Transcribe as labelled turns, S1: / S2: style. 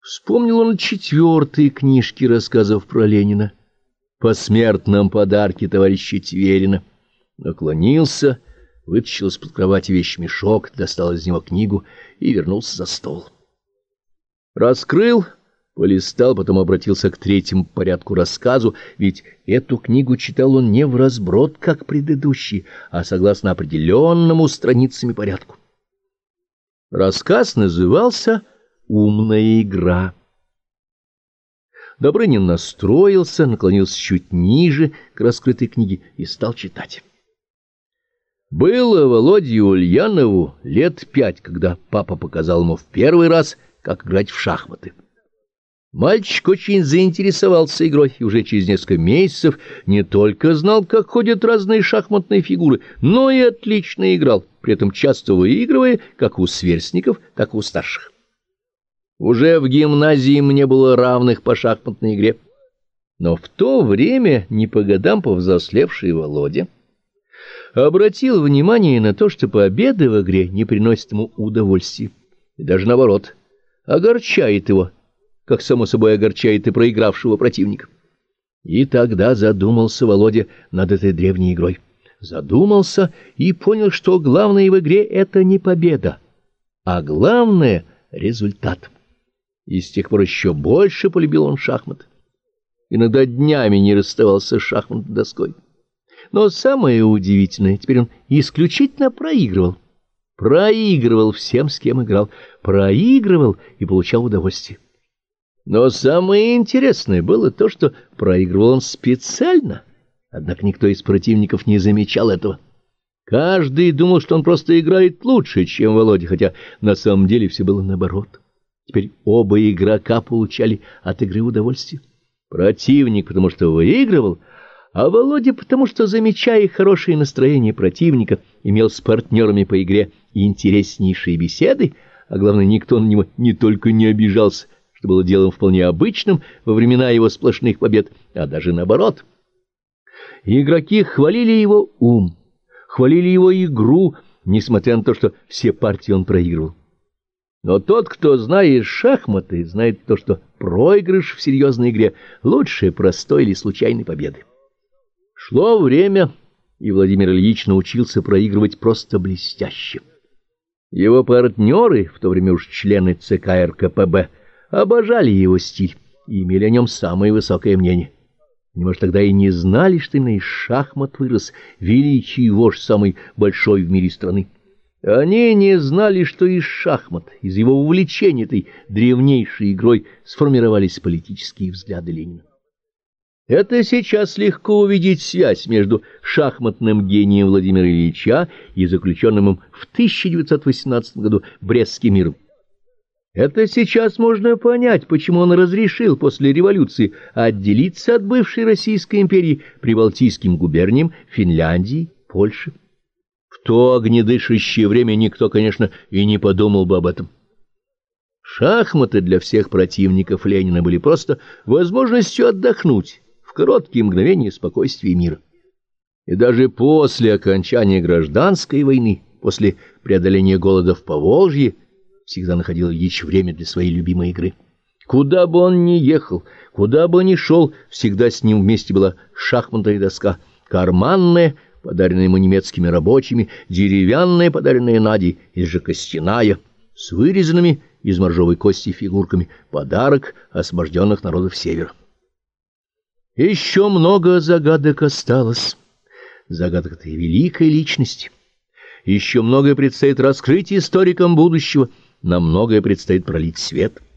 S1: Вспомнил он 4-й книжки рассказов про Ленина, посмертном подарке товарища Тверина. Наклонился, вытащил из-под кровати вещмешок, достал из него книгу и вернулся за стол. Раскрыл, полистал, потом обратился к 3-му порядку рассказу, ведь эту книгу читал он не вразброд, как предыдущий, а согласно определенному страницами порядку. Рассказ назывался «Умная игра». Добрынин настроился, наклонился чуть ниже к раскрытой книге и стал читать. Было Володе Ульянову лет 5, когда папа показал ему в первый раз, как играть в шахматы. Мальчик очень заинтересовался игрой и уже через несколько месяцев не только знал, как ходят разные шахматные фигуры, но и отлично играл, при этом часто выигрывая как у сверстников, так и у старших. Уже в гимназии мне было равных по шахматной игре, но в то время, не по годам повзрослевший Володя, обратил внимание на то, что победа в игре не приносит ему удовольствия, и даже наоборот, огорчает его, как само собой огорчает и проигравшего противника. И тогда задумался Володя над этой древней игрой. Задумался и понял, что главное в игре — это не победа, а главное — результат. И с тех пор еще больше полюбил он шахматы. Иногда днями не расставался с шахматной доской. Но самое удивительное, теперь он исключительно проигрывал. Проигрывал всем, с кем играл. Проигрывал и получал удовольствие. Но самое интересное было то, что проигрывал он специально. Однако никто из противников не замечал этого. Каждый думал, что он просто играет лучше, чем Володя, хотя на самом деле все было наоборот. Теперь оба игрока получали от игры удовольствие. Противник, потому что выигрывал, а Володя, потому что, замечая хорошее настроение противника, имел с партнерами по игре интереснейшие беседы, а главное, никто на него не только не обижался, что было делом вполне обычным во времена его сплошных побед, а даже наоборот. Игроки хвалили его ум, хвалили его игру, несмотря на то, что все партии он проигрывал. Но тот, кто знает шахматы, знает то, что проигрыш в серьезной игре лучше простой или случайной победы. Шло время, и Владимир Ильич научился проигрывать просто блестяще. Его партнеры, в то время уж члены ЦК РКПБ, обожали его стиль и имели о нем самое высокое мнение. Они, может, тогда и не знали, что именно из шахмат вырос величий вождь самой большой в мире страны. Они не знали, что из шахмат, из его увлечения этой древнейшей игрой сформировались политические взгляды Ленина. Это сейчас легко увидеть связь между шахматным гением Владимира Ильича и заключенным им в 1918 году Брестским миром. Это сейчас можно понять, почему он разрешил после революции отделиться от бывшей Российской империи прибалтийским губерниям Финляндии, Польши. В то огнедышащее время никто, конечно, и не подумал бы об этом. Шахматы для всех противников Ленина были просто возможностью отдохнуть в короткие мгновения спокойствия и мира. И даже после окончания гражданской войны, после преодоления голода в Поволжье, всегда находил Ильич время для своей любимой игры. Куда бы он ни ехал, куда бы ни шел, всегда с ним вместе была шахматная доска, карманная, подаренная ему немецкими рабочими, деревянная, подаренная Надей, или же костяная, с вырезанными из моржовой кости фигурками, подарок освобожденных народов Севера. Еще много загадок осталось, загадок этой великой личности. Еще многое предстоит раскрыть историкам будущего, на многое предстоит пролить свет.